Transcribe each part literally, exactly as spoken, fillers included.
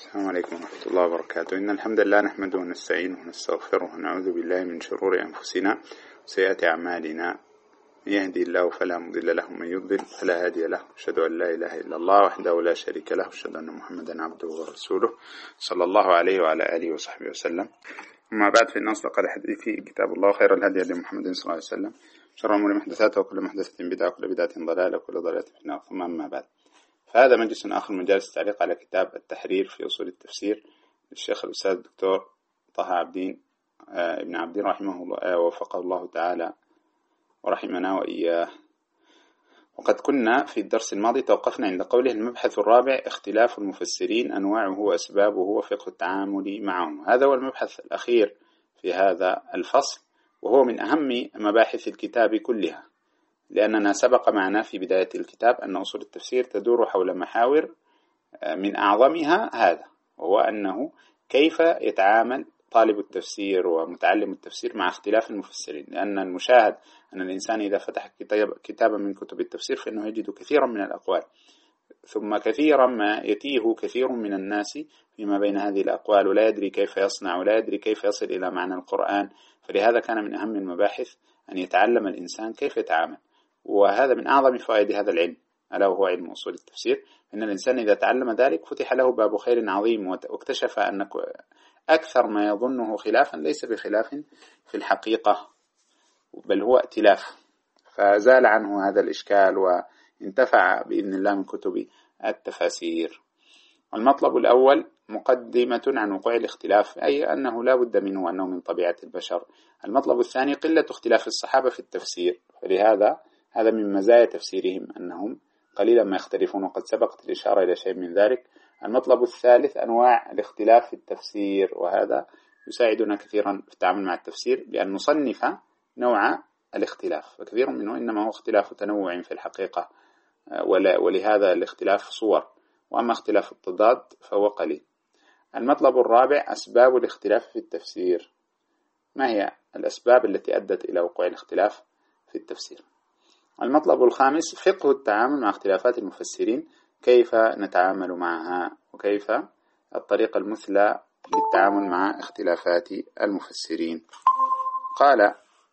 السلام عليكم ورحمة الله وبركاته. إن الحمد لله نحمده ونستعينه ونستغفره ونعوذ بالله من شرور أنفسنا وسيئات أعمالنا. من يهدي الله فلا مضل له ومن يضلل فلا هادي له. أشهد أن لا إله إلا الله وحده لا شريك له وأشهد أن محمدا عبده ورسوله صلى الله عليه وعلى آله وصحبه وسلم. أما بعد، فإن أصدق الحديث كتاب الله، خير الهدي هدي محمد صلى الله عليه وسلم، شر الأمور محدثاتها وكل محدثة بدعة وكل بدعة ضلالة وكل ضلالة في النار. ثم أما بعد، فهذا مجلس آخر من مجالس التعليق على كتاب التحرير في أصول التفسير للشيخ الأستاذ الدكتور طه عبدين ابن عبدين رحمه الله ووفقه الله تعالى ورحمنا وإياه. وقد كنا في الدرس الماضي توقفنا عند قوله: المبحث الرابع اختلاف المفسرين، أنواعه وأسبابه وفقه التعامل معهم. هذا هو المبحث الأخير في هذا الفصل، وهو من أهم مباحث الكتاب كلها، لأننا سبق معنا في بداية الكتاب أن أصول التفسير تدور حول محاور من أعظمها هذا، وهو أنه كيف يتعامل طالب التفسير ومتعلم التفسير مع اختلاف المفسرين. لأن المشاهد أن الإنسان إذا فتح كتابا من كتب التفسير فإنه يجد كثيرا من الأقوال، ثم كثيرا ما يتيه كثير من الناس فيما بين هذه الأقوال، ولا يدري كيف يصنع ولا يدري كيف يصل إلى معنى القرآن. فلهذا كان من أهم المباحث أن يتعلم الإنسان كيف يتعامل، وهذا من أعظم فوائد هذا العلم، ألا وهو علم أصول التفسير. إن الإنسان إذا تعلم ذلك فتح له باب خير عظيم، واكتشف أن أكثر ما يظنه خلافا ليس بخلاف في الحقيقة، بل هو ائتلاف، فزال عنه هذا الإشكال وانتفع بإذن الله من كتب التفاسير. المطلب الأول مقدمة عن وقوع الاختلاف، أي أنه لا بد منه وأنه من طبيعة البشر. المطلب الثاني قلة اختلاف الصحابة في التفسير، فلهذا هذا من مزايا تفسيرهم أنهم قليلا ما يختلفون، وقد سبقت الإشارة إلى شيء من ذلك. المطلب الثالث أنواع الاختلاف في التفسير، وهذا يساعدنا كثيرا في التعامل مع التفسير بأن نصنف نوع الاختلاف، فكثير منه إنما هو اختلاف تنوع في الحقيقة، ولهذا الاختلاف صور، وأما اختلاف التضاد فهو قليل. المطلب الرابع أسباب الاختلاف في التفسير، ما هي الأسباب التي أدت إلى وقوع الاختلاف في التفسير. المطلب الخامس فقه التعامل مع اختلافات المفسرين، كيف نتعامل معها وكيف الطريقة المثلى للتعامل مع اختلافات المفسرين. قال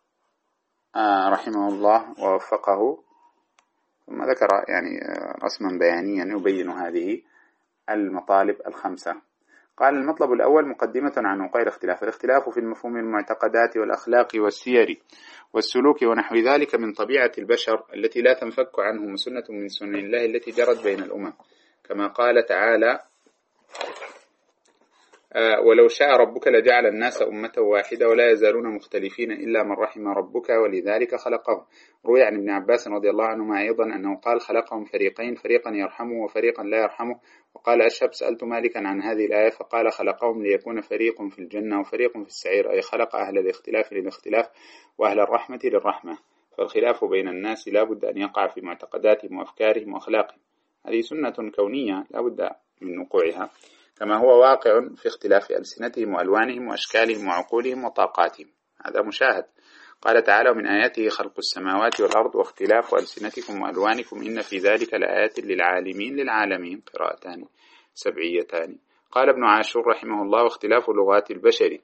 رحمه الله ووفقه، ثم ذكر يعني رسما بيانيا يبين هذه المطالب الخمسة. قال: المطلب الأول مقدمة عن وقوع الاختلاف. الاختلاف في المفهوم المعتقدات والأخلاق والسير والسلوك ونحو ذلك من طبيعة البشر التي لا تنفك عنه سنة من سنن الله التي جرت بين الأمم، كما قال تعالى: آه ولو شاء ربك لجعل الناس أمة واحدة ولا يزالون مختلفين إلا من رحم ربك ولذلك خلقهم. روي عن ابن عباس رضي الله عنهما أيضا أنه قال: خلقهم فريقين، فريقا يرحمه وفريقا لا يرحمه. وقال أشهب: سألت مالكا عن هذه الآية فقال: خلقهم ليكون فريق في الجنة وفريق في السعير، أي خلق أهل الاختلاف للاختلاف وأهل الرحمة للرحمة. فالخلاف بين الناس لا بد أن يقع في معتقداتهم وأفكارهم وأخلاقهم، هذه سنة كونية لا بد من وقوعها، كما هو واقع في اختلاف ألسنتهم وألوانهم وأشكالهم وعقولهم وطاقاتهم، هذا مشاهد. قال تعالى: ومن آياته خلق السماوات والأرض واختلاف ألسنتكم وألوانكم إن في ذلك لآيات للعالمين، للعالمين قراءتان سبعيتان. قال ابن عاشور رحمه الله: واختلاف لغات البشر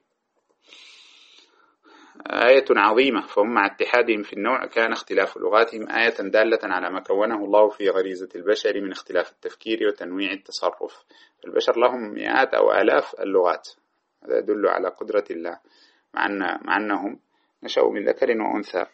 آية عظيمة، فهم مع اتحادهم في النوع كان اختلاف لغاتهم آية دالة على ما كونه الله في غريزة البشر من اختلاف التفكير وتنويع التصرف. البشر لهم مئات أو آلاف اللغات، هذا يدل على قدرة الله، مع, أن مع أنهم نشأوا من ذكر وأنثى.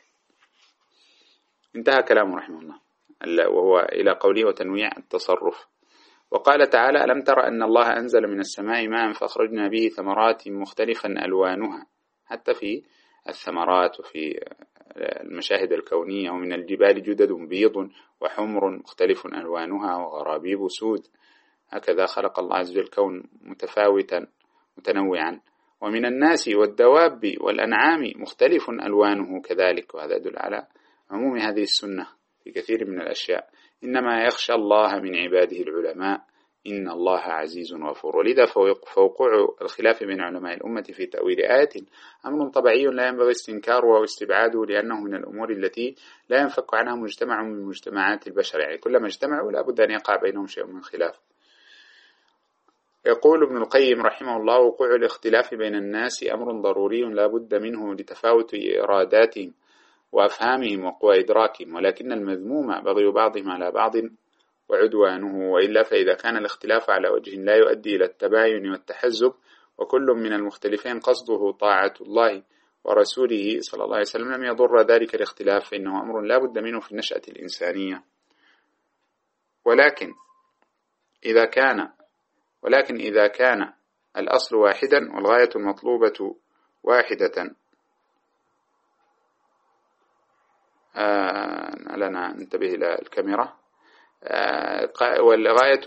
انتهى كلامه رحمه الله، وهو إلى قوله: وتنويع التصرف. وقال تعالى: ألم تر أن الله أنزل من السماء ماء فأخرجنا به ثمرات مختلفا ألوانها، حتى في الثمرات وفي المشاهد الكونية. ومن الجبال جدد بيض وحمر مختلف ألوانها وغرابيب سود، هكذا خلق الله عز وجل الكون متفاوتا متنوعا. ومن الناس والدواب والأنعام مختلف ألوانه كذلك، وهذا يدل على عموم هذه السنة في كثير من الأشياء. إنما يخشى الله من عباده العلماء إن الله عزيز غفور. ولذا فوقوع الخلاف بين علماء الأمة في تأويل آية أمر طبيعي لا ينبغي استنكاره واستبعاده، لأنه من الأمور التي لا ينفك عنها مجتمع من مجتمعات البشر، يعني كلما اجتمعوا لا بد أن يقع بينهم شيء من خلاف. يقول ابن القيم رحمه الله: وقوع الاختلاف بين الناس أمر ضروري لا بد منه لتفاوت إراداتهم وأفهامهم وقوى إدراكهم، ولكن المذموم بغي بعضهم على بعض وعدوانه، وإلا فإذا كان الاختلاف على وجه لا يؤدي إلى التباين والتحزب، وكل من المختلفين قصده طاعة الله ورسوله صلى الله عليه وسلم، لم يضر ذلك الاختلاف، فإنه أمر لا بد منه في النشأة الإنسانية. ولكن إذا كان ولكن إذا كان الأصل واحدا والغاية المطلوبة واحدة، آه لنا ننتبه إلى الكاميرا، آه والغاية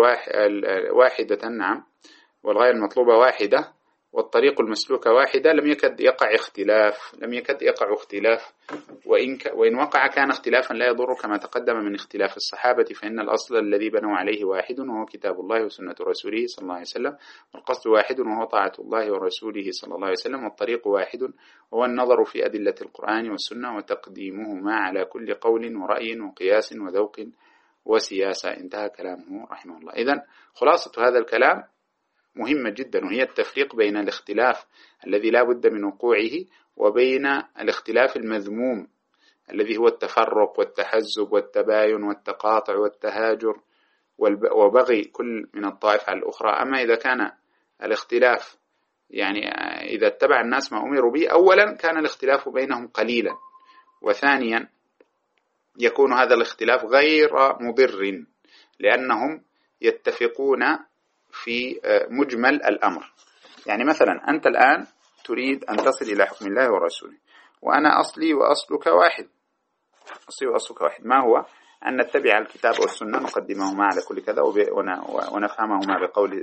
الواحدة، نعم، والغاية المطلوبة واحدة والطريق المسلوكة واحدة، لم يكد يقع اختلاف لم يكد يقع اختلاف وإن, ك... وإن وقع كان اختلافا لا يضر، كما تقدم من اختلاف الصحابة، فإن الأصل الذي بنوا عليه واحد وهو كتاب الله وسنة رسوله صلى الله عليه وسلم، والقصد واحد وهو طاعة الله ورسوله صلى الله عليه وسلم، والطريق واحد وهو النظر في أدلة القرآن والسنة وتقديمهما على كل قول ورأي وقياس وذوق وسياسة. انتهى كلامه رحمه الله. إذن خلاصة هذا الكلام مهمة جدا، وهي التفريق بين الاختلاف الذي لا بد من وقوعه وبين الاختلاف المذموم الذي هو التفرق والتحزب والتباين والتقاطع والتهاجر وبغي كل من الطائف على الأخرى. أما إذا كان الاختلاف يعني إذا اتبع الناس ما أمروا به، أولا كان الاختلاف بينهم قليلا، وثانيا يكون هذا الاختلاف غير مضر لأنهم يتفقون في مجمل الأمر. يعني مثلا أنت الآن تريد أن تصل إلى حكم الله ورسوله، وأنا أصلي وأصلك واحد أصلي وأصلك واحد ما هو؟ أن نتبع الكتاب والسنة، نقدمهما على كل كذا ونفهمهما بقول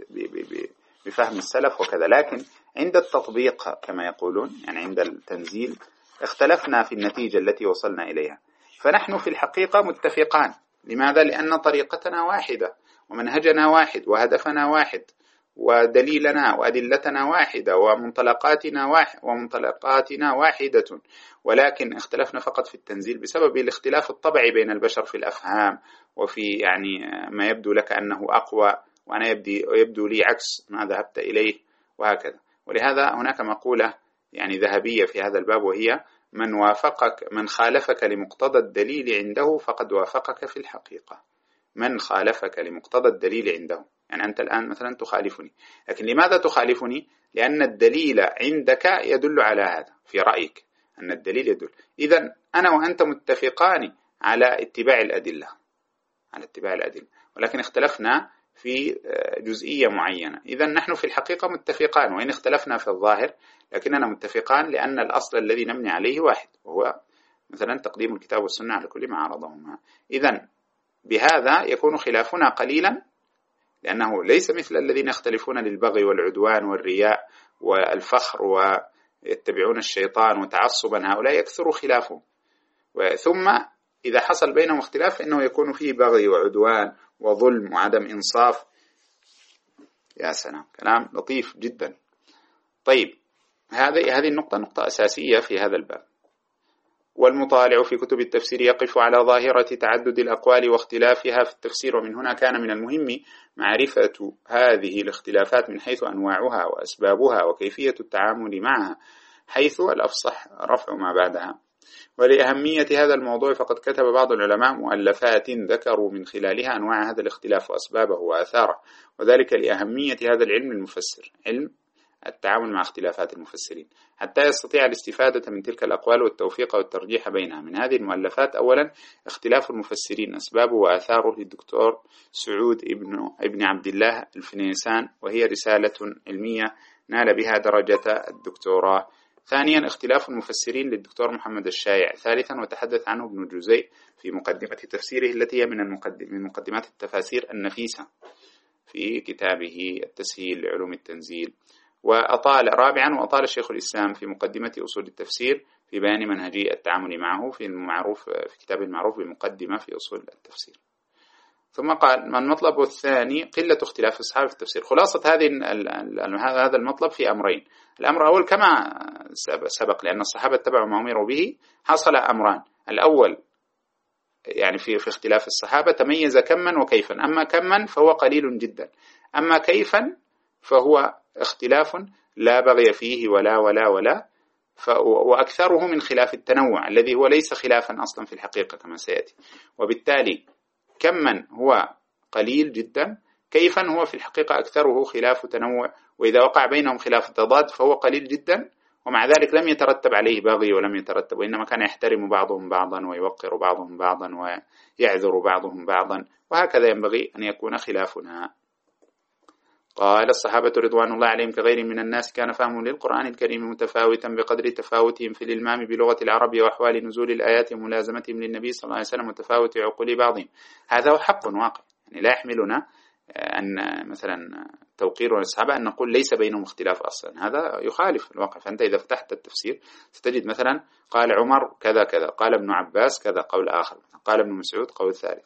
بفهم السلف وكذا. لكن عند التطبيق كما يقولون، يعني عند التنزيل، اختلفنا في النتيجة التي وصلنا إليها. فنحن في الحقيقة متفقان. لماذا؟ لأن طريقتنا واحدة ومنهجنا واحد وهدفنا واحد ودليلنا وأدلتنا واحدة ومنطلقاتنا واحد ومنطلقاتنا واحدة، ولكن اختلفنا فقط في التنزيل بسبب الاختلاف الطبيعي بين البشر في الأفهام، وفي يعني ما يبدو لك أنه أقوى وأنا يبدو, يبدو لي عكس ما ذهبت إليه وهكذا. ولهذا هناك مقولة يعني ذهبية في هذا الباب، وهي: من وافقك من خالفك لمقتضى الدليل عنده فقد وافقك في الحقيقة. من خالفك لمقتضى الدليل عنده، يعني أنت الآن مثلا تخالفني، لكن لماذا تخالفني؟ لأن الدليل عندك يدل على هذا، في رأيك أن الدليل يدل. إذن أنا وأنت متفقان على اتباع الأدلة على اتباع الأدلة ولكن اختلفنا في جزئية معينة. إذن نحن في الحقيقة متفقان، وإن اختلفنا في الظاهر لكننا متفقان، لأن الأصل الذي نبني عليه واحد، وهو مثلا تقديم الكتاب والسنة على كل ما عرضهما. إذن بهذا يكون خلافنا قليلا، لأنه ليس مثل الذين يختلفون للبغي والعدوان والرياء والفخر ويتبعون الشيطان وتعصبا، هؤلاء يكثر خلافهم. ثم إذا حصل بينهم اختلاف فإنه يكون فيه بغي وعدوان وظلم وعدم إنصاف. يا سلام، كلام لطيف جدا. طيب، هذه هذه النقطة نقطة أساسية في هذا الباب. والمطالع في كتب التفسير يقف على ظاهرة تعدد الأقوال واختلافها في التفسير، ومن هنا كان من المهم معرفة هذه الاختلافات من حيث أنواعها وأسبابها وكيفية التعامل معها، حيث الأفصح رفع ما بعدها. ولأهمية هذا الموضوع فقد كتب بعض العلماء مؤلفات ذكروا من خلالها أنواع هذا الاختلاف وأسبابه وآثاره، وذلك لأهمية هذا العلم المفسر، علم التعامل مع اختلافات المفسرين، حتى يستطيع الاستفادة من تلك الأقوال والتوفيق والترجيح بينها. من هذه المؤلفات: أولا اختلاف المفسرين أسبابه وآثاره للدكتور سعود ابن, ابن عبد الله الفنيسان، وهي رسالة علمية نال بها درجة الدكتوراه. ثانيا اختلاف المفسرين للدكتور محمد الشايع. ثالثا وتحدث عنه ابن جزي في مقدمة تفسيره التي هي من, المقدم من مقدمات التفاسير النفيسة في كتابه التسهيل لعلوم التنزيل. وأطال رابعا وأطال الشيخ الإسلام في مقدمة أصول التفسير في بيان منهجية التعامل معه في المعروف في كتاب المعروف بمقدمة في أصول التفسير. ثم قال: من المطلب الثاني قلة اختلاف الصحابة في التفسير. خلاصة هذه هذا المطلب في أمرين. الأمر الأول كما سبق، لأن الصحابة اتبعوا ما أمروا به، حصل أمران: الأول يعني في في اختلاف الصحابة تميز كما وكيفا، أما كما فهو قليل جدا، أما كيفا فهو اختلاف لا بغي فيه ولا ولا ولا، وأكثره من خلاف التنوع الذي هو ليس خلافا أصلا في الحقيقة كما سيأتي. وبالتالي كم من هو قليل جدا، كيفا هو في الحقيقة أكثره خلاف تنوع، وإذا وقع بينهم خلاف تضاد فهو قليل جدا، ومع ذلك لم يترتب عليه باغي ولم يترتب، وإنما كان يحترم بعضهم بعضا ويوقر بعضهم بعضا ويعذر بعضهم بعضا، وهكذا ينبغي أن يكون خلافنا. قال الصحابة رضوان الله عليهم كغير من الناس كان فهمهم للقرآن الكريم متفاوتا بقدر تفاوتهم في الإلمام بلغة العرب وأحوال نزول الآيات وملازمتهم للنبي صلى الله عليه وسلم وتفاوت عقول بعضهم. هذا هو حق واقع، يعني لا يحملنا أن مثلا توقير الصحابة أن نقول ليس بينهم اختلاف أصلا، هذا يخالف الواقع. فأنت إذا فتحت التفسير ستجد مثلا قال عمر كذا كذا، قال ابن عباس كذا قول آخر، قال ابن مسعود قول ثالث،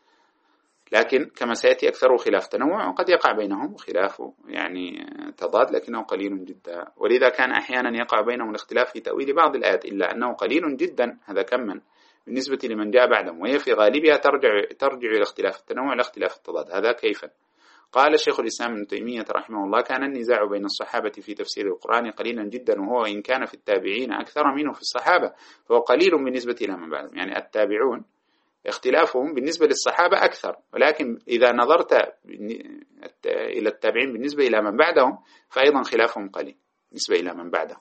لكن كما سيأتي أكثر خلاف تنوع، وقد يقع بينهم خلاف يعني تضاد لكنه قليل جدا. ولذا كان أحيانا يقع بينهم الاختلاف في تأويل بعض الآيات، إلا أنه قليل جدا، هذا كما بالنسبة لمن جاء بعدهم، وهي في غالبها ترجع ترجع إلى اختلاف التنوع لا اختلاف التضاد. هذا كيف؟ قال الشيخ الإسلام ابن تيمية رحمه الله كان النزاع بين الصحابة في تفسير القرآن قليلا جدا، وهو إن كان في التابعين أكثر منه في الصحابة فهو قليل بالنسبة إلى من بعدهم. يعني التابعون اختلافهم بالنسبة للصحابة أكثر، ولكن إذا نظرت إلى التابعين بالنسبة إلى من بعدهم فأيضا خلافهم قليل بالنسبة إلى من بعدهم،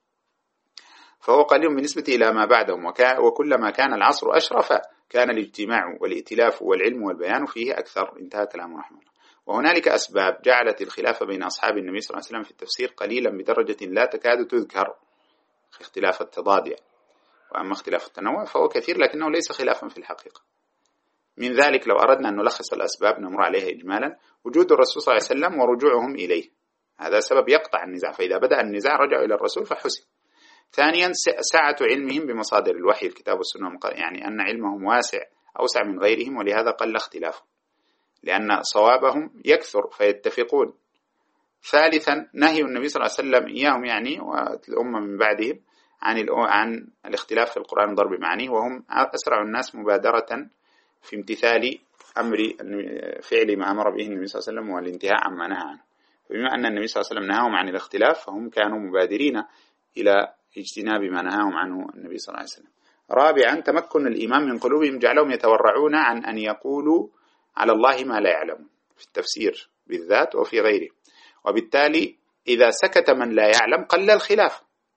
فهو قليل بالنسبة إلى ما بعدهم. وكلما كان العصر أشرف كان الاجتماع والائتلاف والعلم والبيان فيه أكثر. انتهى كلامه رحمه الله. وهنالك أسباب جعلت الخلاف بين أصحاب النبي صلى الله عليه وسلم في التفسير قليلا بدرجة لا تكاد تذكر، اختلاف التضاد يعني. وأما اختلاف التنوع فهو كثير لكنه ليس خلافا في الحقيقة. من ذلك لو أردنا أن نلخص الأسباب نمر عليها إجمالا: وجود الرسول صلى الله عليه وسلم ورجوعهم إليه، هذا سبب يقطع النزاع، فإذا بدأ النزاع رجعوا إلى الرسول فحسن. ثانيا سعة علمهم بمصادر الوحي الكتاب والسنة، يعني أن علمهم واسع أوسع من غيرهم، ولهذا قل اختلافهم لأن صوابهم يكثر فيتفقون. ثالثا نهي النبي صلى الله عليه وسلم إياهم يعني والأمة من بعدهم عن عن الاختلاف في القرآن ضرب معانيه، وهم أسرع الناس مبادرة في امتثال أمر فعل ما أمر به النبي صلى الله عليه وسلم والانتهاء عما نهى عنه. فبما أن النبي صلى الله عليه وسلم نهاهم عن الاختلاف فهم كانوا مبادرين إلى اجتناب ما نهاهم عنه النبي صلى الله عليه وسلم. رابعا تمكن الإيمان من قلوبهم جعلهم يتورعون عن أن يقولوا على الله ما لا يعلم في التفسير بالذات وفي غيره، وبالتالي إذا سكت من لا يعلم قل الخلاف،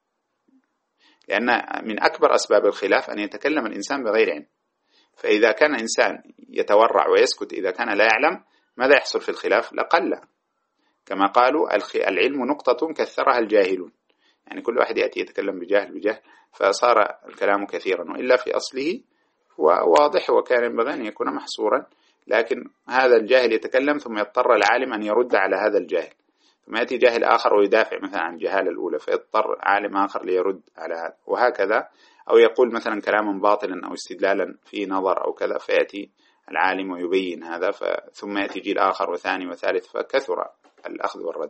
لأن من أكبر أسباب الخلاف أن يتكلم الإنسان بغير علم. فإذا كان إنسان يتورع ويسكت إذا كان لا يعلم ماذا يحصل في الخلاف؟ لقل. كما قالوا العلم نقطة كثرها الجاهلون، يعني كل واحد يأتي يتكلم بجهل بجهل فصار الكلام كثيرا، وإلا في أصله هو واضح وكان ينبغي أن يكون محصورا، لكن هذا الجاهل يتكلم ثم يضطر العالم أن يرد على هذا الجاهل، ثم يأتي جاهل آخر ويدافع مثلا عن الجهالة الأولى فيضطر عالم آخر ليرد على هذا، وهكذا. أو يقول مثلا كلاما باطلا أو استدلالا فيه نظر أو كذا فيأتي العالم ويبين هذا، ثم يأتي جيل آخر وثاني وثالث فكثر الأخذ والرد.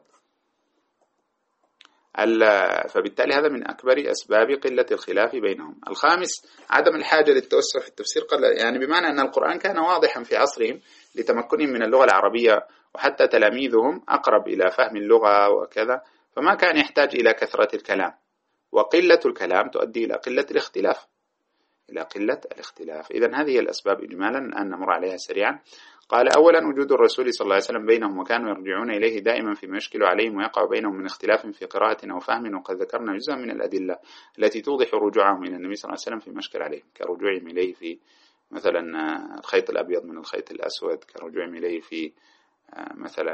فبالتالي هذا من أكبر أسباب قلة الخلاف بينهم. الخامس عدم الحاجة للتوسع في التفسير، يعني بمعنى أن القرآن كان واضحا في عصرهم لتمكنهم من اللغة العربية، وحتى تلاميذهم أقرب إلى فهم اللغة وكذا، فما كان يحتاج إلى كثرة الكلام، وقلة الكلام تؤدي إلى قلة الاختلاف إلى قلة الاختلاف. إذن هذه الأسباب إجمالا أن نمر عليها سريعا. قال: أولا وجود الرسول صلى الله عليه وسلم بينهم، وكانوا يرجعون إليه دائما فيما يشكل عليهم ويقع بينهم من اختلاف في قراءة أو فهم، وقد ذكرنا جزءا من الأدلة التي توضح رجوعهم إلى النبي صلى الله عليه وسلم فيما يشكل عليهم، كرجوعهم إليه في مثلا الخيط الأبيض من الخيط الأسود، كرجوعهم إليه في مثلا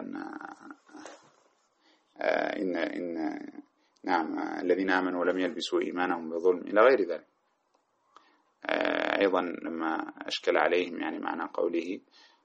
إن إن نعم الذين آمنوا ولم يلبسوا إيمانهم بظلم إلى غير ذلك. أيضا لما أشكل عليهم يعني معنى قوله: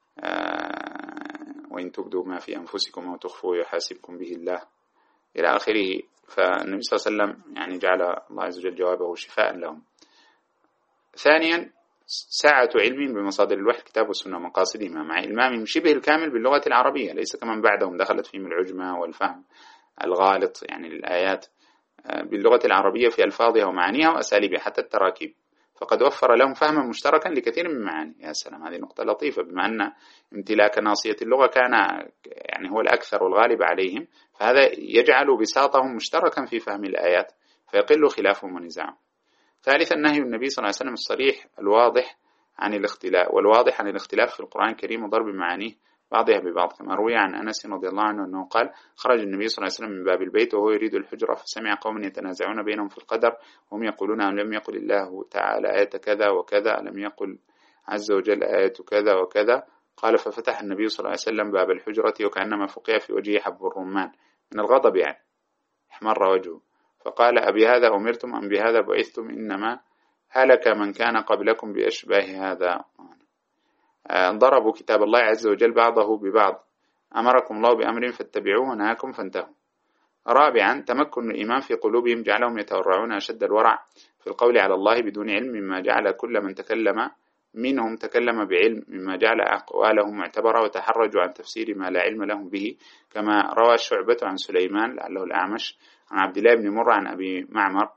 وإن تبدوا ما في أنفسكم أو تخفوه يحاسبكم به الله إلى آخره. فالنبي صلى الله عليه وسلم يعني جعل الله عز وجل جوابه شفاء لهم. ثانيا سعة علمهم بمصادر الوحي الكتاب والسنة مقاصدهما، مع إلمامهم شبه الكامل باللغة العربية، ليس كمن بعدهم دخلت فيهم العجمة والفهم الغالط يعني للآيات باللغة العربية في ألفاظها ومعانيها وأساليبها حتى التراكيب. فقد وفر لهم فهما مشتركا لكثير من المعاني. يا سلام، هذه نقطة لطيفة. بما أن امتلاك ناصية اللغة كان يعني هو الأكثر والغالب عليهم، فهذا يجعل بساطهم مشتركا في فهم الآيات فيقل خلافهم ونزاعهم. ثالثا، نهي النبي صلى الله عليه وسلم الصريح الواضح عن الاختلاف والواضح عن الاختلاف في القرآن الكريم وضرب معانيه بعضها ببعض، كما روي عن أنس رضي الله عنه أنه قال: خرج النبي صلى الله عليه وسلم من باب البيت وهو يريد الحجرة، فسمع قوم يتنازعون بينهم في القدر وهم يقولون: أن لم يقل الله تعالى آية كذا وكذا، لم يقل عز وجل آية كذا وكذا. قال: ففتح النبي صلى الله عليه وسلم باب الحجرة وكأنما فقع في وجهه حب الرمان من الغضب، يعني احمر وجهه، فقال: أبي هذا أمرتم أم بهذا بعثتم؟ إنما هلك من كان قبلكم بأشباه هذا. ضربوا كتاب الله عز وجل بعضه ببعض، أمركم الله بأمر فاتبعوه ونهاكم فانتهوا. رابعا، تمكن الإيمان في قلوبهم جعلهم يتورعون أشد الورع في القول على الله بدون علم، مما جعل كل من تكلم منهم تكلم بعلم، مما جعل أقوالهم معتبرة وتحرجوا عن تفسير ما لا علم لهم به، كما روى شعبة عن سليمان لعله الأعمش عن عبد الله بن مرة عن أبي معمر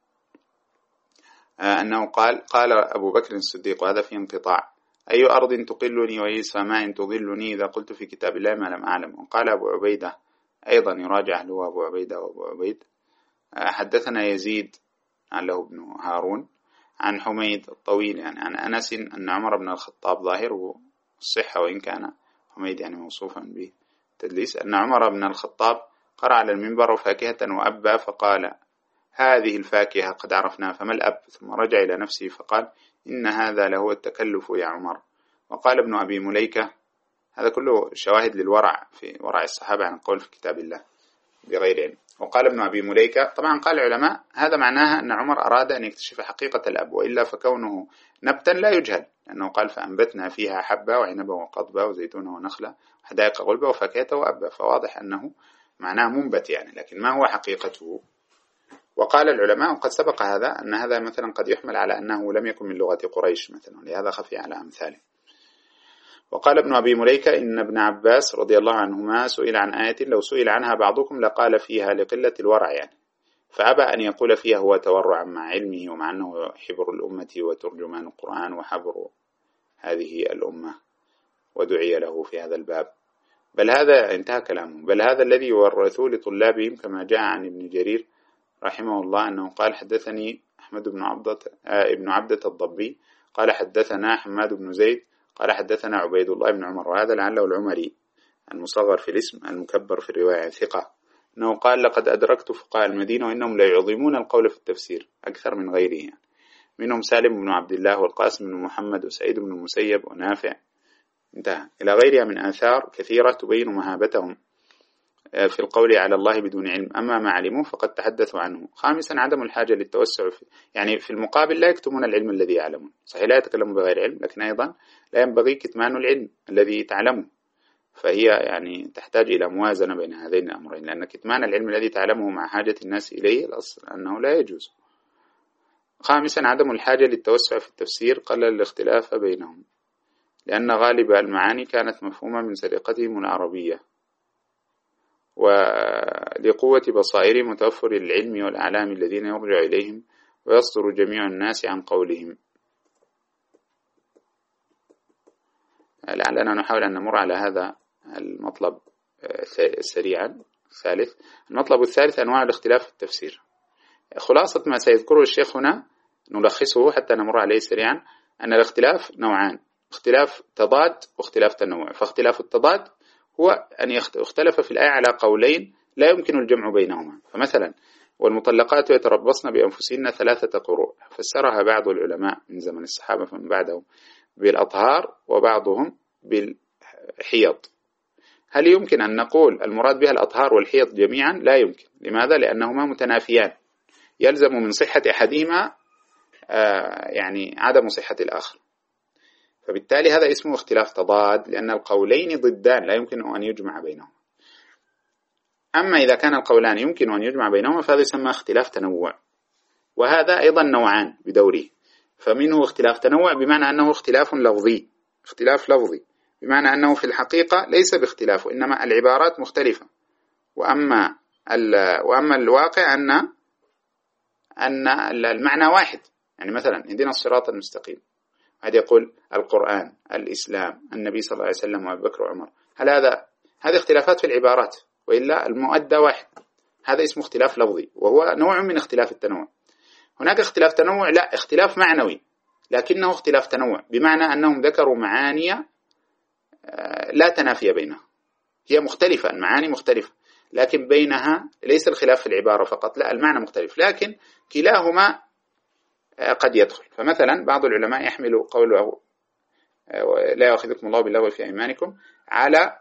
أنه قال: قال أبو بكر الصديق، وهذا في انقطاع: أي أرض تقلني وأي سماء تظلني إذا قلت في كتاب الله ما لم أعلم. وقال أبو عبيدة أيضا يراجع له أبو عبيدة وأبو عبيد: حدثنا يزيد له ابن هارون عن حميد الطويل يعني عن أنس أن عمر بن الخطاب ظاهره الصحة وإن كان حميد يعني موصوفا به تدليس، أن عمر بن الخطاب قرأ على المنبر فاكهة وأبى فقال: هذه الفاكهة قد عرفناها فما الأب؟ ثم رجع إلى نفسه فقال: إن هذا لهو التكلف يا عمر. وقال ابن أبي مليكة: هذا كله شواهد للورع في ورع الصحابة عن القول في كتاب الله بغير علم. وقال ابن أبي مليكة، طبعا قال العلماء هذا معناها أن عمر أراد أن يكتشف حقيقة الأب، وإلا فكونه نبتا لا يجهل، لأنه قال: فأنبتنا فيها حبة وعنبا وقضبا وزيتون ونخلة وحدائق غلبة وفاكهة وأبا، فواضح أنه معناه منبت يعني، لكن ما هو حقيقته؟ وقال العلماء قد سبق هذا أن هذا مثلا قد يحمل على أنه لم يكن من لغة قريش مثلا، لهذا خفي على أمثاله. وقال ابن أبي مليكة: إن ابن عباس رضي الله عنهما سئل عن آية لو سئل عنها بعضكم لقال فيها لقلة الورع يعني، فأبى أن يقول فيها هو تورعا مع علمه، ومع أنه حبر الأمة وترجمان القرآن وحبر هذه الأمة، ودعي له في هذا الباب. بل هذا انتهى كلامه، بل هذا الذي يورثوه لطلابهم، كما جاء عن ابن جرير رحمه الله أنه قال: حدثني أحمد بن عبدة آه ابن عبدة الضبي قال حدثنا حماد بن زيد قال حدثنا عبيد الله بن عمر، وهذا لعله العمري المصغر في الاسم المكبر في الرواية ثقة، أنه قال: لقد أدركت فقهاء المدينة وإنهم لا يعظمون القول في التفسير أكثر من غيره يعني. منهم سالم بن عبد الله والقاسم بن محمد وسعيد بن المسيب ونافع، انتهى إلى غيرها من آثار كثيرة تبين مهابتهم في القول على الله بدون علم، أما ما علموه فقد تحدثوا عنه. خامسا، عدم الحاجة للتوسع في يعني في المقابل لا يكتمون العلم الذي يعلمون، صحيح لا يتكلمون بغير علم، لكن أيضا لا ينبغي كتمان العلم الذي تعلمه، فهي يعني تحتاج إلى موازنة بين هذين الأمرين، لأن كتمان العلم الذي تعلمه مع حاجة الناس إليه الأصل أنه لا يجوز. خامسا، عدم الحاجة للتوسع في التفسير قلل الاختلاف بينهم، لأن غالب المعاني كانت مفهومة من سرقتهم العربية، ولقوة بصائرهم وتوفر العلم والأعلام الذين يرجع إليهم ويصدر جميع الناس عن قولهم. لعلنا نحاول أن نمر على هذا المطلب سريعا. ثالث، المطلب الثالث أنواع الاختلاف في التفسير. خلاصة ما سيذكره الشيخ هنا نلخصه حتى نمر عليه سريعا، أن الاختلاف نوعان: اختلاف تضاد واختلاف تنوع. فاختلاف التضاد هو أن يختلف في الآية على قولين لا يمكن الجمع بينهما، فمثلا: والمطلقات يتربصن بأنفسهن ثلاثة قروء، فسرها بعض العلماء من زمن الصحابة فمن بعدهم بالأطهار وبعضهم بالحيض. هل يمكن أن نقول المراد بها الأطهار والحيض جميعا؟ لا يمكن. لماذا؟ لأنهما متنافيان، يلزم من صحة أحدهما آه يعني عدم صحة الآخر، فبالتالي هذا اسمه اختلاف تضاد، لأن القولين ضدان لا يمكن أن يجمع بينهما. أما إذا كان القولان يمكن أن يجمع بينهما فهذا يسمى اختلاف تنوع، وهذا أيضا نوعان بدوره. فمنه اختلاف تنوع بمعنى أنه اختلاف لفظي، اختلاف لفظي بمعنى أنه في الحقيقة ليس باختلاف، إنما العبارات مختلفة، وأما وأما الواقع أن أن المعنى واحد، يعني مثلا اهدنا الصراط المستقيم، هذا يقول القرآن، الإسلام، النبي صلى الله عليه وسلم، وأبي بكر وعمر. هل هذا هذه اختلافات في العبارات، وإلا المؤدى واحد. هذا اسمه اختلاف لفظي، وهو نوع من اختلاف التنوع. هناك اختلاف تنوع لا اختلاف معنوي، لكنه اختلاف تنوع، بمعنى أنهم ذكروا معاني لا تنافي بينها، هي مختلفة، المعاني مختلفة، لكن بينها ليس الخلاف في العبارة فقط، لا المعنى مختلف، لكن كلاهما قد يدخل. فمثلا بعض العلماء يحمل قوله لا يؤاخذكم الله باللغو في أيمانكم على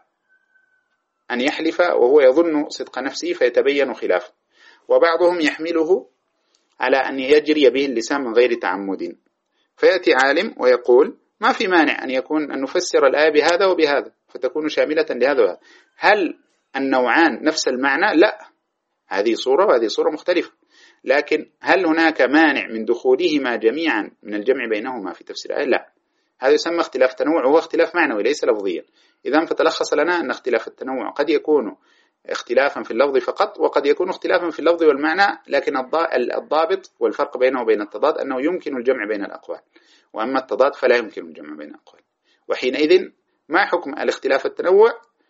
أن يحلف وهو يظن صدق نفسه فيتبين خلافه، وبعضهم يحمله على أن يجري به اللسان من غير تعمد، فيأتي عالم ويقول ما في مانع أن يكون أن نفسر الآية بهذا وبهذا فتكون شاملة لهذا وهذا. هل النوعان نفس المعنى؟ لا، هذه صورة وهذه صورة مختلفة، لكن هل هناك مانع من دخولهما جميعا من الجمع بينهما في تفسير الآية؟ لا، هذا يسمى اختلاف تنوع، وهو اختلاف معنوي ليس لفظيا. إذن فتلخص لنا أن اختلاف التنوع قد يكون اختلافا في اللفظ فقط، وقد يكون اختلافا في اللفظ والمعنى، لكن الضابط والفرق بينه وبين التضاد أنه يمكن الجمع بين الأقوال، وأما التضاد فلا يمكن الجمع بين الأقوال. وحينئذ ما حكم الاختلاف التنوع؟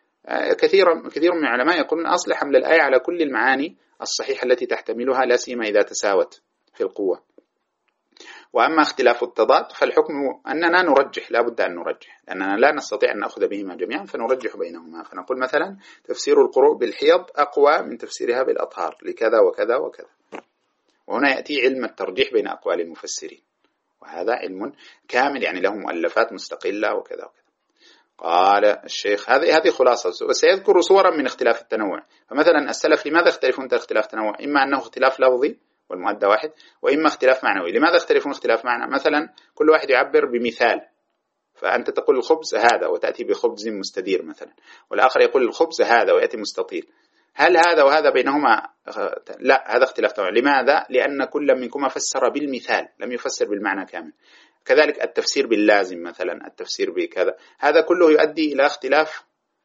كثير كثير من العلماء يقولون أصل حمل الآية على كل المعاني الصحيحة التي تحتملها، لا سيما إذا تساوت في القوة. وأما اختلاف التضاد فالحكم أننا نرجح، لا بد أن نرجح، لأننا لا نستطيع أن نأخذ بهما جميعا، فنرجح بينهما، فنقول مثلا تفسير القروء بالحيض أقوى من تفسيرها بالأطهار لكذا وكذا وكذا. وهنا يأتي علم الترجيح بين أقوال المفسرين، وهذا علم كامل يعني له مؤلفات مستقلة وكذا وكذا. قال الشيخ هذه هذه خلاصة، وسيذكر صورا من اختلاف التنوع. فمثلا السلف لماذا اختلفون اختلاف تنوع؟ إما أنه اختلاف لفظي والمؤدى واحد، وإما اختلاف معنوي. لماذا اختلفون اختلاف معنى؟ مثلا كل واحد يعبر بمثال، فأنت تقول الخبز هذا وتأتي بخبز مستدير مثلا، والآخر يقول الخبز هذا ويأتي مستطيل. هل هذا وهذا بينهما؟ لا، هذا اختلاف تنوع. لماذا؟ لأن كل منكما فسر بالمثال لم يفسر بالمعنى كامل. كذلك التفسير باللازم مثلا، التفسير بكذا، هذا كله يؤدي إلى اختلاف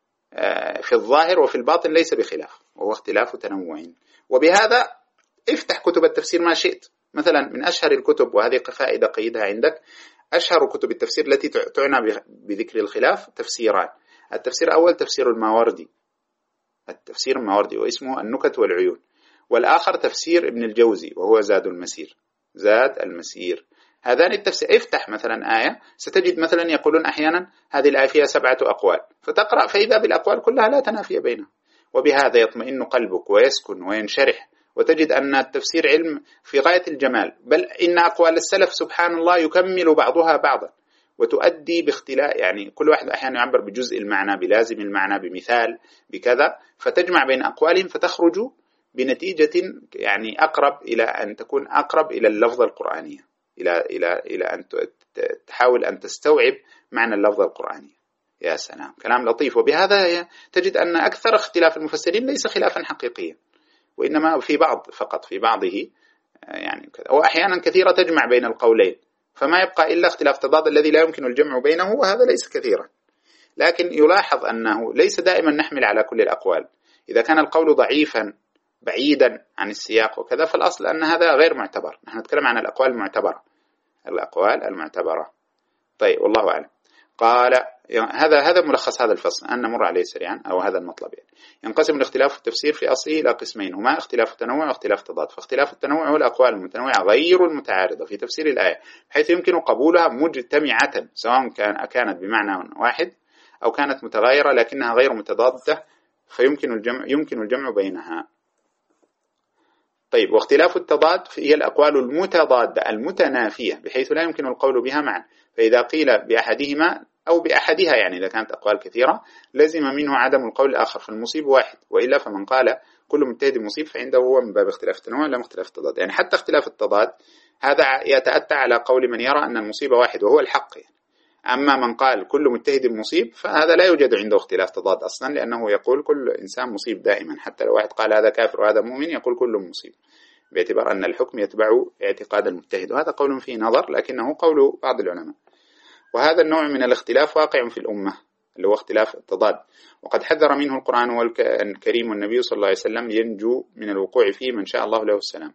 في الظاهر، وفي الباطن ليس بخلاف، وهو اختلاف تنوع. وبهذا افتح كتب التفسير ما شئت. مثلا من أشهر الكتب، وهذه فائدة قيدها عندك، أشهر كتب التفسير التي تعنى بذكر الخلاف تفسيران. التفسير الأول تفسير الماوردي، التفسير الماوردي واسمه النكت والعيون، والآخر تفسير ابن الجوزي وهو زاد المسير، زاد المسير. هذان التفسير، افتح مثلا آية ستجد مثلا يقولون أحيانا هذه الآية فيها سبعة أقوال، فتقرأ فإذا بالأقوال كلها لا تنافي بينها، وبهذا يطمئن قلبك ويسكن وينشرح، وتجد أن التفسير علم في غاية الجمال. بل إن أقوال السلف سبحان الله يكمل بعضها بعضا، وتؤدي باختلاف، يعني كل واحد أحيانا يعبر بجزء المعنى، بلازم المعنى، بمثال، بكذا، فتجمع بين أقوالهم فتخرج بنتيجة يعني أقرب إلى أن تكون أقرب إلى اللفظة القرآنية، إلى إلى إلى أن تحاول أن تستوعب معنى اللفظة القرآنية. يا سلام، كلام لطيف. وبهذا تجد أن أكثر اختلاف المفسرين ليس خلافا حقيقيا، وإنما في بعض فقط، في بعضه يعني كذا، وأحيانا كثيرة تجمع بين القولين، فما يبقى إلا اختلاف تضاد الذي لا يمكن الجمع بينه، وهذا ليس كثيرا. لكن يلاحظ أنه ليس دائما نحمل على كل الأقوال. إذا كان القول ضعيفا بعيدا عن السياق وكذا، فالأصل أن هذا غير معتبر. نحن نتكلم عن الأقوال المعتبرة، الأقوال المعتبرة. طيب، والله أعلم. قال هذا هذا ملخص هذا الفصل، أن نمر عليه سريعا، أو هذا المطلب. يعني ينقسم الاختلاف في التفسير في أصله إلى قسمين، هما اختلاف التنوع واختلاف التضاد. فاختلاف التنوع هو الأقوال المتنوعة غير المتعارضة في تفسير الآية، بحيث يمكن قبولها مجتمعة، سواء كان كانت بمعنى واحد أو كانت متغايرة لكنها غير متضادة، فيمكن الجمع يمكن الجمع بينها. طيب، واختلاف التضاد هي الأقوال المتضادة المتنافية، بحيث لا يمكن القول بها معا، فإذا قيل بأحدهما أو بأحدها، يعني إذا كانت أقوال كثيرة، لزم منه عدم القول الآخر، فالمصيب واحد، وإلا فمن قال كل مجتهد مصيب فعنده هو من باب اختلاف التنوع لا اختلاف التضاد. يعني حتى اختلاف التضاد هذا يتأتى على قول من يرى أن المصيب واحد وهو الحق يعني. أما من قال كل مجتهد مصيب فهذا لا يوجد عنده اختلاف تضاد أصلا، لأنه يقول كل إنسان مصيب دائما، حتى لو واحد قال هذا كافر وهذا مؤمن يقول كل مصيب، باعتبار أن الحكم يتبع اعتقاد المجتهد. وهذا قول فيه نظر، لكنه قول بعض العلماء. وهذا النوع من الاختلاف واقع في الأمة، اللي هو اختلاف التضاد، وقد حذر منه القرآن الكريم والنبي صلى الله عليه وسلم، ينجو من الوقوع فيه من شاء الله له السلام.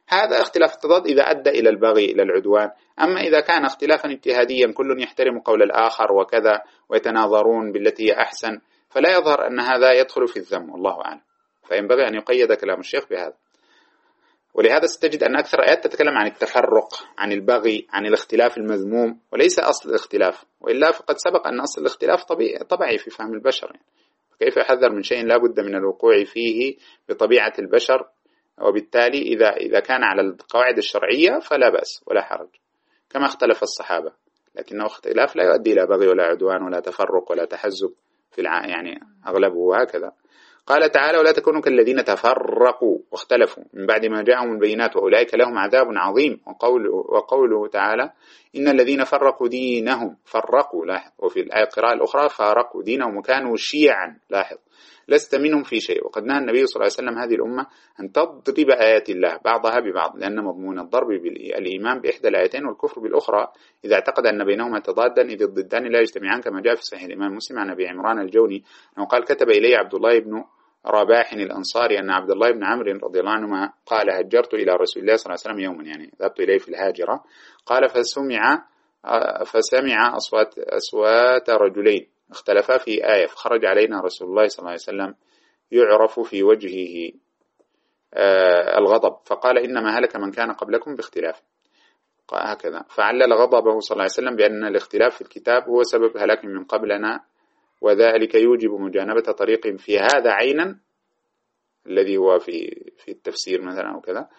هذا اختلاف التضاد إذا أدى إلى البغي إلى العدوان. أما إذا كان اختلافا اجتهاديا كل يحترم قول الآخر وكذا ويتناظرون بالتي هي أحسن، فلا يظهر أن هذا يدخل في الذم، والله أعلم. فينبغي أن يقيد كلام الشيخ بهذا. ولهذا ستجد أن أكثر آيات تتكلم عن التفرق، عن البغي، عن الاختلاف المذموم، وليس أصل الاختلاف. وإلا فقد سبق أن أصل الاختلاف طبيعي, طبيعي في فهم البشر يعني. كيف يحذر من شيء لا بد من الوقوع فيه بطبيعة البشر، وبالتالي إذا إذا كان على القواعد الشرعية فلا بأس ولا حرج، كما اختلف الصحابة، لكنه اختلاف لا يؤدي إلى بغي ولا عدوان ولا تفرق ولا تحزب في الع... يعني أغلبه هكذا. قال تعالى: ولا تكونوا كالذين تفرقوا واختلفوا من بعد ما جاءهم البينات وأولئك لهم عذاب عظيم. وقوله, وقوله تعالى: إن الذين فرقوا دينهم فرقوا، لاحظ، وفي الآية القراءة الأخرى فارقوا دينهم وكانوا شيعا، لاحظ، لست منهم في شيء. وقد نهى النبي صلى الله عليه وسلم هذه الأمة أن تضرب آيات الله بعضها ببعض، لأن مضمون الضرب بالإيمان بإحدى الآيتين والكفر بالأخرى إذا اعتقد أن بينهما تضادا إذ الضدان لا يجتمعان، كما جاء في صحيح الإمام مسلم عن أبي عمران الجوني أنه قال: كتب إلي عبد الله بن رباح الأنصاري أن عبد الله بن عمرو رضي الله عنهما قال: هجرت إلى رسول الله صلى الله عليه وسلم يوما، يعني ذهبت إليه في الهاجرة. قال: فسمع فسمع أصوات أصوات رجلين اختلفا في آية، فخرج علينا رسول الله صلى الله عليه وسلم يعرف في وجهه الغضب، فقال: إنما هلك من كان قبلكم باختلاف، هكذا. فعلل غضبه صلى الله عليه وسلم بأن الاختلاف في الكتاب هو سبب هلاك من قبلنا، وذلك يوجب مجانبة طريق في هذا عينا، الذي هو في في التفسير مثلا وكذا،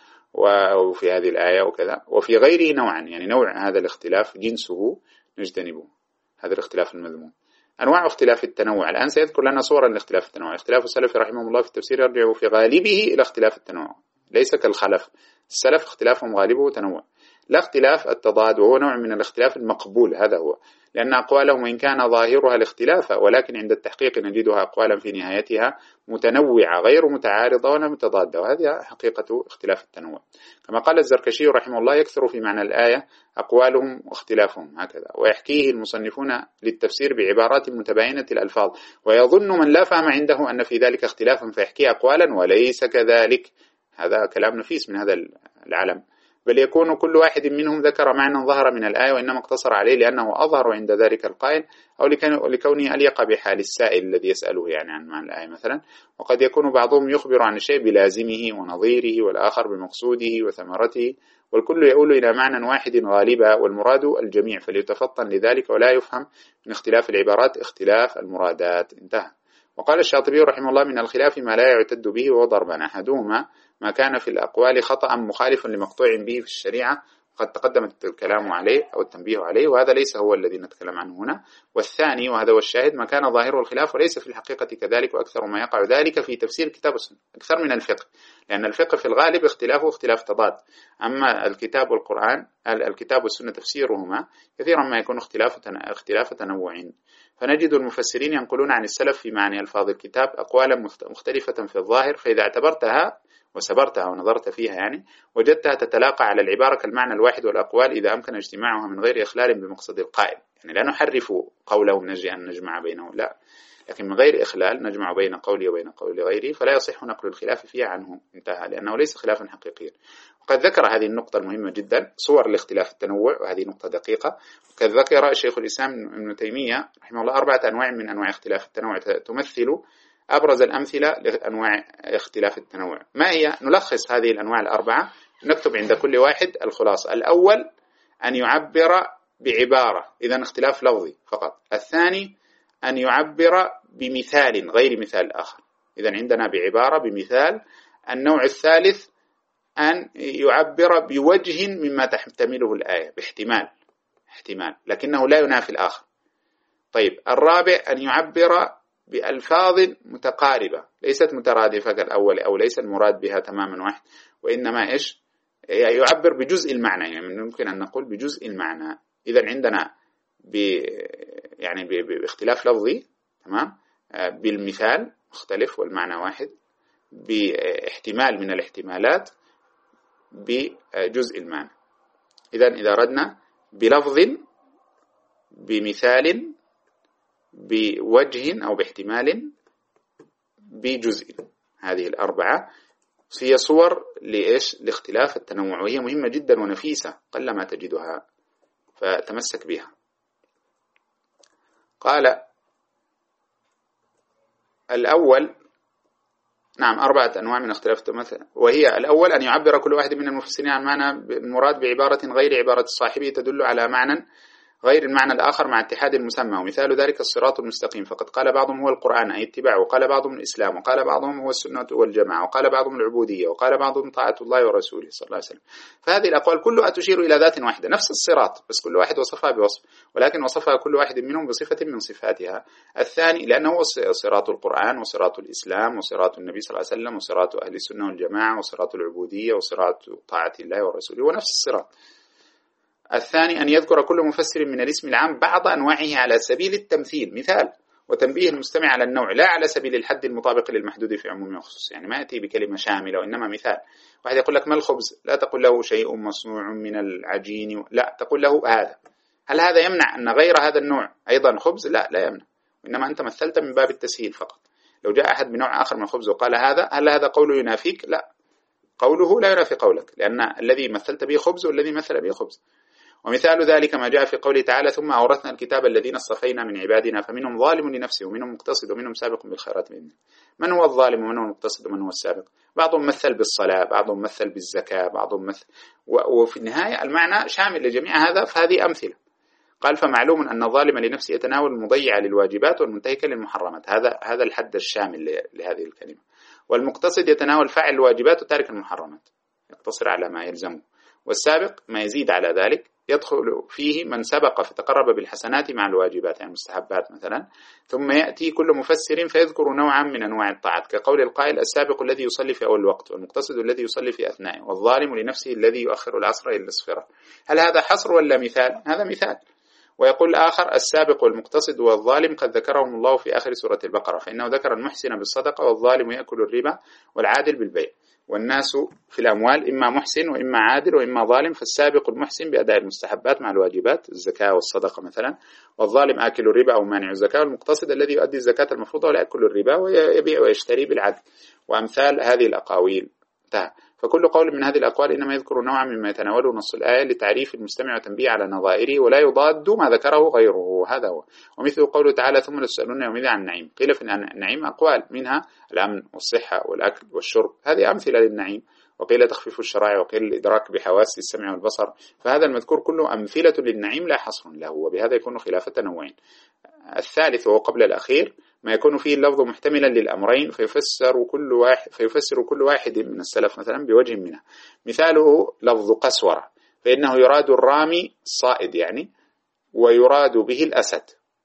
وفي هذه الآية وكذا، وفي غيره نوعا، يعني نوع هذا الاختلاف جنسه نجتنبه، هذا الاختلاف المذموم. أنواع اختلاف التنوع، الآن سيذكر لنا صورا لاختلاف التنوع. اختلاف السلف رحمه الله في التفسير يرجع في غالبه إلى اختلاف التنوع، ليس كالخلف. السلف اختلافهم غالبه تنوع، لا اختلاف التضاد، وهو نوع من الاختلاف المقبول، هذا هو، لأن أقوالهم إن كان ظاهرها الاختلاف، ولكن عند التحقيق نجدها أقوالا في نهايتها متنوعة غير متعارضة ولا متضادة، وهذه حقيقة اختلاف التنوع. كما قال الزركشي رحمه الله: يكثر في معنى الآية أقوالهم واختلافهم، هكذا، ويحكيه المصنفون للتفسير بعبارات متباينة الألفاظ، ويظن من لا فهم عنده أن في ذلك اختلافا فيحكي أقوالا وليس كذلك. هذا كلام نفيس من هذا العالم، بل يكون كل واحد منهم ذكر معنى ظهر من الآية وإنما اقتصر عليه لأنه أظهر عند ذلك القائل، أو لكونه أليق بحال السائل الذي يسأله يعني عن معنى الآية مثلا. وقد يكون بعضهم يخبر عن الشيء بلازمه ونظيره، والآخر بمقصوده وثمرته، والكل يؤول إلى معنى واحد غالبا، والمراد الجميع، فليتفطن لذلك ولا يفهم من اختلاف العبارات اختلاف المرادات. انتهى. وقال الشاطبي رحمه الله: من الخلاف ما لا يعتد به وهو ضربان، أحدهما ما كان في الأقوال خطأ مخالف لمقطوع به في الشريعة، قد تقدم الكلام عليه أو التنبيه عليه، وهذا ليس هو الذي نتكلم عنه هنا. والثاني وهذا هو الشاهد: ما كان ظاهره الخلاف وليس في الحقيقة كذلك، وأكثر ما يقع ذلك في تفسير كتاب السنة أكثر من الفقه، لأن الفقه في الغالب اختلافه اختلاف تضاد، أما الكتاب والقرآن الكتاب والسنة تفسيرهما كثيرا ما يكون اختلاف اختلاف تنوع. فنجد المفسرين ينقلون عن السلف في معنى ألفاظ الكتاب أقوالا مختلفة في الظاهر، فإذا اعتبرتها وسبرتها ونظرت فيها يعني وجدتها تتلاقى على العبارة كالمعنى الواحد، والأقوال إذا أمكن اجتماعها من غير إخلال بمقصد القائل، يعني لا نحرف قولهم نجي أن نجمع بينه، لا، لكن من غير إخلال نجمع بين قولي وبين قول غيري، فلا يصح نقل الخلاف فيها عنه، انتهى، لأنه ليس خلافا حقيقيا. وقد ذكر هذه النقطة المهمة جدا، صور الاختلاف التنوع، وهذه نقطة دقيقة. وقد ذكر شيخ الإسلام ابن تيمية رحمه الله أربعة أنواع من أنواع اختلاف التنوع تمثل أبرز الأمثلة لأنواع اختلاف التنوع. ما هي؟ نلخص هذه الأنواع الأربعة، نكتب عند كل واحد الخلاصة. الأول أن يعبر بعبارة، إذن اختلاف لفظي فقط. الثاني أن يعبر بمثال غير مثال آخر، إذن عندنا بعبارة بمثال. النوع الثالث أن يعبر بوجه مما تحتمله الآية، باحتمال احتمال لكنه لا ينافي الآخر. طيب، الرابع أن يعبر بألفاظ متقاربة ليست مترادفة كالأول، أو ليس المراد بها تماما واحد، وإنما إيش يعبر بجزء المعنى، يعني ممكن أن نقول بجزء المعنى. إذن عندنا ب يعني باختلاف لفظي، تمام، بالمثال مختلف والمعنى واحد، باحتمال من الاحتمالات، بجزء المعنى. إذن إذا أردنا بلفظ، بمثال، بوجه أو باحتمال، بجزء، هذه الأربعة هي صور لإيش؟ لاختلاف التنوع، وهي مهمة جدا ونفيسة قلما تجدها، فتمسك بها. قال الأول نعم أربعة أنواع من اختلاف التمثل، وهي الأول أن يعبر كل واحد من المفسرين عن معنى المراد بعبارة غير عبارة صاحبه تدل على معنى غير المعنى الآخر مع اتحاد المسمى، ومثال ذلك الصراط المستقيم، فقد قال بعضهم هو القرآن أي اتباعه، وقال بعضهم الإسلام، وقال بعضهم هو السنة والجماعة، وقال بعضهم العبودية، وقال بعضهم طاعة الله ورسوله صلى الله عليه وسلم. فهذه الأقوال كلها تشير إلى ذات واحدة، نفس الصراط، بس كل واحد وصفها بوصف، ولكن وصفها كل واحد منهم بصفة من صفاتها. الثاني لأنه هو صراط القرآن وصراط الإسلام وصراط النبي صلى الله عليه وسلم وصراط أهل السنة والجماعة وصراط العبودية وصراط طاعة الله ورسوله، ونفس الصراط. الثاني أن يذكر كل مفسر من الاسم العام بعض أنواعه على سبيل التمثيل، مثال وتنبيه المستمع على النوع، لا على سبيل الحد المطابق للمحدود في عموم وخصوص، يعني ما يأتي بكلمة شاملة وإنما مثال. واحد يقول لك ما الخبز، لا تقول له شيء مصنوع من العجين، لا تقول له هذا. هل هذا يمنع أن غير هذا النوع أيضا خبز؟ لا لا يمنع، وإنما أنت مثلت من باب التسهيل فقط. لو جاء أحد بنوع آخر من الخبز وقال هذا، هل هذا قوله ينافيك؟ لا، قوله لا ينافي قولك، لأن الذي مثلت به خبز والذي مثل به خبز. ومثال ذلك ما جاء في قوله تعالى ثم أورثنا الكتاب الذين اصطفينا من عبادنا فمنهم ظالم لنفسه ومنهم مقتصد ومنهم سابق بالخيرات بإذنه. من هو الظالم ومن هو المقتصد ومن هو السابق؟ بعضهم مثل بالصلاة، بعضهم مثل بالزكاة، بعضهم مثل، وفي النهاية المعنى شامل لجميع هذا، فهذه أمثلة. قال فمعلوم أن الظالم لنفسه يتناول المضيع للواجبات والمنتهك للمحرمات، هذا هذا الحد الشامل لهذه الكلمة. والمقتصد يتناول فاعل الواجبات وتارك المحرمات، يقتصر على ما يلزمه. والسابق ما يزيد على ذلك، يدخل فيه من سبق فتقرب بالحسنات مع الواجبات، يعني المستحبات مثلا. ثم يأتي كل مفسر فيذكر نوعا من أنواع الطاعات، كقول القائل السابق الذي يصلي في أول الوقت، والمقتصد الذي يصلي في أثنائه، والظالم لنفسه الذي يؤخر العصر إلى الصفرة. هل هذا حصر ولا مثال؟ هذا مثال. ويقول الآخر السابق والمقتصد والظالم قد ذكرهم الله في آخر سورة البقرة، فإنه ذكر المحسن بالصدقة والظالم يأكل الربا والعادل بالبيع. والناس في الأموال إما محسن وإما عادل وإما ظالم، فالسابق المحسن بأداء المستحبات مع الواجبات الزكاة والصدقة مثلا، والظالم آكل الربا أو مانع الزكاة، والمقتصد الذي يؤدي الزكاة المفروضة ولا يأكل الربا ويبيع ويشتري بالعدل. وأمثال هذه الأقاويل انتهى. فكل قول من هذه الأقوال إنما يذكر نوعا مما يتناوله نص الآية لتعريف المستمع وتنبيه على نظائره، ولا يضاد ما ذكره غيره، هذا هو. ومثل قوله تعالى ثم لتسألون يومئذ عن النعيم، قيل في النعيم أقوال، منها الأمن والصحة والأكل والشرب، هذه أمثلة للنعيم. وقيل تخفيف الشرائع، وقيل الإدراك بحواس السمع والبصر، فهذا المذكور كله أمثلة للنعيم لا حصر له، وبهذا يكون خلاف تنوعين. الثالث وهو قبل الأخير ما يكون فيه اللفظ محتملا للأمرين، فيفسر كل واحد فيفسر كل واحد من السلف مثلا بوجه منها. مثاله لفظ قسورة، فإنه يراد الرامي الصائد يعني، ويراد به الأسد.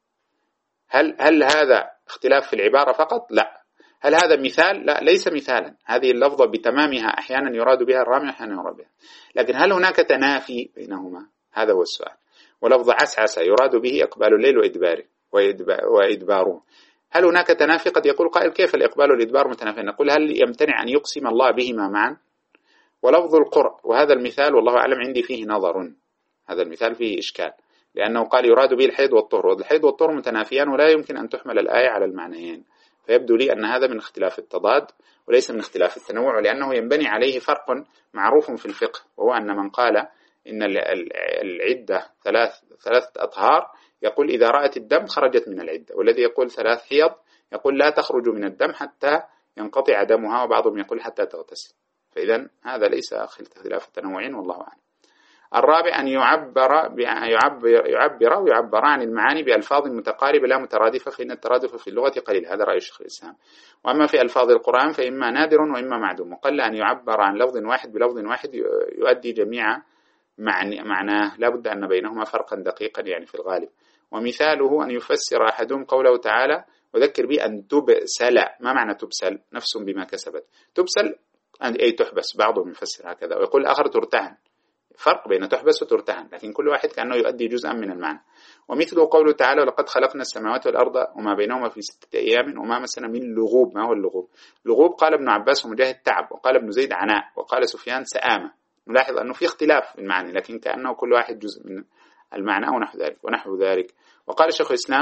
هل هل هذا اختلاف في العبارة فقط؟ لا. هل هذا مثال؟ لا، ليس مثالا. هذه اللفظة بتمامها أحيانا يراد بها الرامي وأحيانا يراد بها، لكن هل هناك تنافي بينهما؟ هذا هو السؤال. ولفظ عسعس يراد به إقبال الليل وإدباره وإدباره، هل هناك تنافي؟ قد يقول قائل كيف الإقبال والإدبار متنافين؟ نقول هل يمتنع أن يقسم الله بهما معا؟ ولفظ القرء، وهذا المثال والله أعلم عندي فيه نظر، هذا المثال فيه إشكال، لأنه قال يراد به الحيض والطهر، والحيض والطهر متنافيان ولا يمكن أن تحمل الآية على المعنيين، فيبدو لي أن هذا من اختلاف التضاد وليس من اختلاف التنوع، لأنه ينبني عليه فرق معروف في الفقه، وهو أن من قال إن العدة ثلاث ثلاثة أطهار يقول إذا رأت الدم خرجت من العدة، والذي يقول ثلاث حيض يقول لا تخرج من الدم حتى ينقطع دمها، وبعضهم يقول حتى تغتسل. فإذا هذا ليس اختلاف التنوعين والله أعلم. الرابع أن يعبر يعبر يعبر ويعبر عن المعاني بألفاظ متقاربة لا مترادفة، فإن الترادف في اللغة قليل، هذا رأي شيخ الإسلام. وأما في ألفاظ القرآن فإما نادر وإما معدوم، وقل أن يعبر عن لفظ واحد بلفظ واحد يؤدي جميع معناه، لا بد أن بينهما فرقا دقيقا يعني في الغالب. ومثاله أن يفسر أحدهم قوله تعالى وذكر به أن تبسل. ما معنى تبسل؟ نفس بما كسبت. تبسل أي تحبس، بعضهم يفسر هكذا، ويقول الآخر ترتهن. فرق بين تحبس وترتهن، لكن كل واحد كأنه يؤدي جزءا من المعنى. ومثله قوله تعالى ولقد خلقنا السماوات والأرض وما بينهما في ستة أيام وما مسنا من لغوب. ما هو اللغوب؟ لغوب قال ابن عباس ومجاهد تعب، وقال ابن زيد عناء، وقال سفيان سآمة. نلاحظ أنه في اختلاف في المعنى، لكن كأنه كل واحد جزء من المعنى ونحو ذلك ونحو ذلك. وقال شيخ الإسلام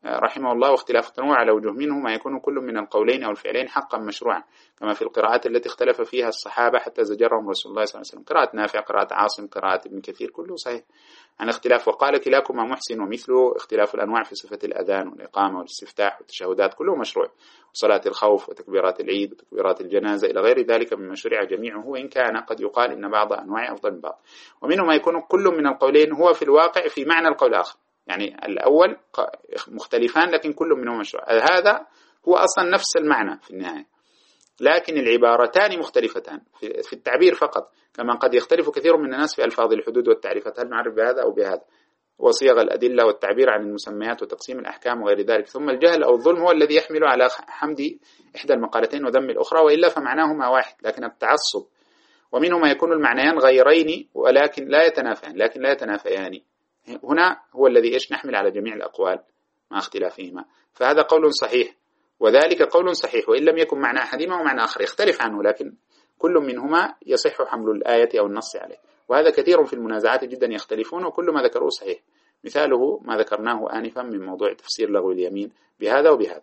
رحمه الله: واختلاف التنوع على وجوه، منه ما يكون كل من القولين أو الفعلين حقا مشروعا، كما في القراءات التي اختلف فيها الصحابة حتى زجرهم رسول الله صلى الله عليه وسلم: قراءة نافع، قراءة عاصم، قراءة ابن كثير، كله صحيح عن اختلاف. وقال: كلاكما محسن ومثله. اختلاف الأنواع في صفة الأذان والإقامة والاستفتاح والتشهدات كله مشروع، وصلاة الخوف وتكبيرات العيد وتكبيرات الجنازة إلى غير ذلك مما شرع جميعه، وإن كان قد يقال إن بعض أنواع أفضل من بعض. ومنه ما يكون كل من القولين هو في الواقع في معنى القول الآخر، يعني الأول مختلفان لكن كل منهما مشروع، هذا هو أصلا نفس المعنى في النهاية، لكن العبارتان مختلفتان في التعبير فقط، كما قد يختلف كثير من الناس في ألفاظ الحدود والتعريفات، هل نعرف بهذا أو بهذا، وصيغ الأدلة والتعبير عن المسميات وتقسيم الأحكام وغير ذلك. ثم الجهل أو الظلم هو الذي يحمل على حمد إحدى المقالتين وذم الأخرى، وإلا فمعناهما واحد لكن التعصب. ومنه ما يكون المعنيان غيرين ولكن لا يتنافيان لكن لا يتنافيان هنا هو الذي إيش نحمل على جميع الأقوال مع اختلافهما، فهذا قول صحيح وذلك قول صحيح، وإن لم يكن معنى أحدهما ومعنى آخر يختلف عنه، لكن كل منهما يصح حمل الآية أو النص عليه. وهذا كثير في المنازعات جدا يختلفون، وكل ما ذكروه صحيح. مثاله ما ذكرناه آنفا من موضوع تفسير لغو اليمين بهذا وبهذا.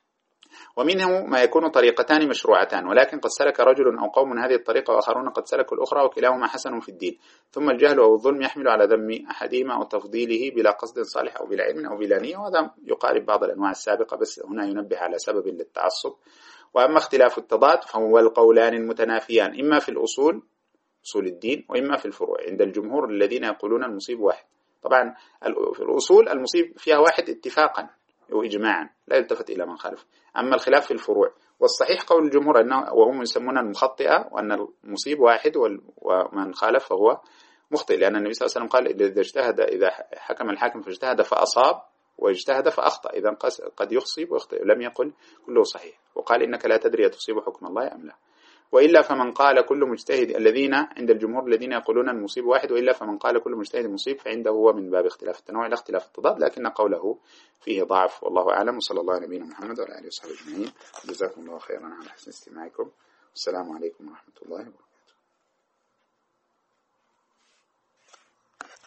ومنه ما يكون طريقتان مشروعتان، ولكن قد سلك رجل أو قوم هذه الطريقة وآخرون قد سلكوا الأخرى، وكلاهما حسن في الدين. ثم الجهل أو الظلم يحمل على ذم أحدهما أو تفضيله بلا قصد صالح أو بلا علم أو بلا نية، وهذا يقارب بعض الأنواع السابقة، بس هنا ينبه على سبب للتعصب. وأما اختلاف التضاد فهو القولان المتنافيان، إما في الأصول أصول الدين وإما في الفروع، عند الجمهور الذين يقولون المصيب واحد. طبعا في الأصول المصيب فيها واحد اتفاقا وإجماعا لا يلتفت إلى من خالف. أما الخلاف في الفروع، والصحيح قول الجمهور أنه وهم يسمون المخطئة، وأن المصيب واحد ومن خالف فهو مخطئ، لأن النبي صلى الله عليه وسلم قال: إذا اجتهد إذا حكم الحاكم فاجتهد فأصاب واجتهد فأخطأ، إذا قد يخصب ويخطئ، لم يقل كله صحيح. وقال: إنك لا تدري تصيب حكم الله أم لا. وإلا فمن قال كل مجتهد، الذين عند الجمهور الذين يقولون المصيب واحد، وإلا فمن قال كل مجتهد مصيب فعنده هو من باب اختلاف التنوع لا اختلاف التضاد، لكن قوله فيه ضعف، والله أعلم. وصلى الله على نبينا محمد وعلى آله وصحبه أجمعين. جزاكم الله خيرا على حسن استماعكم، والسلام عليكم ورحمة الله وبركاته.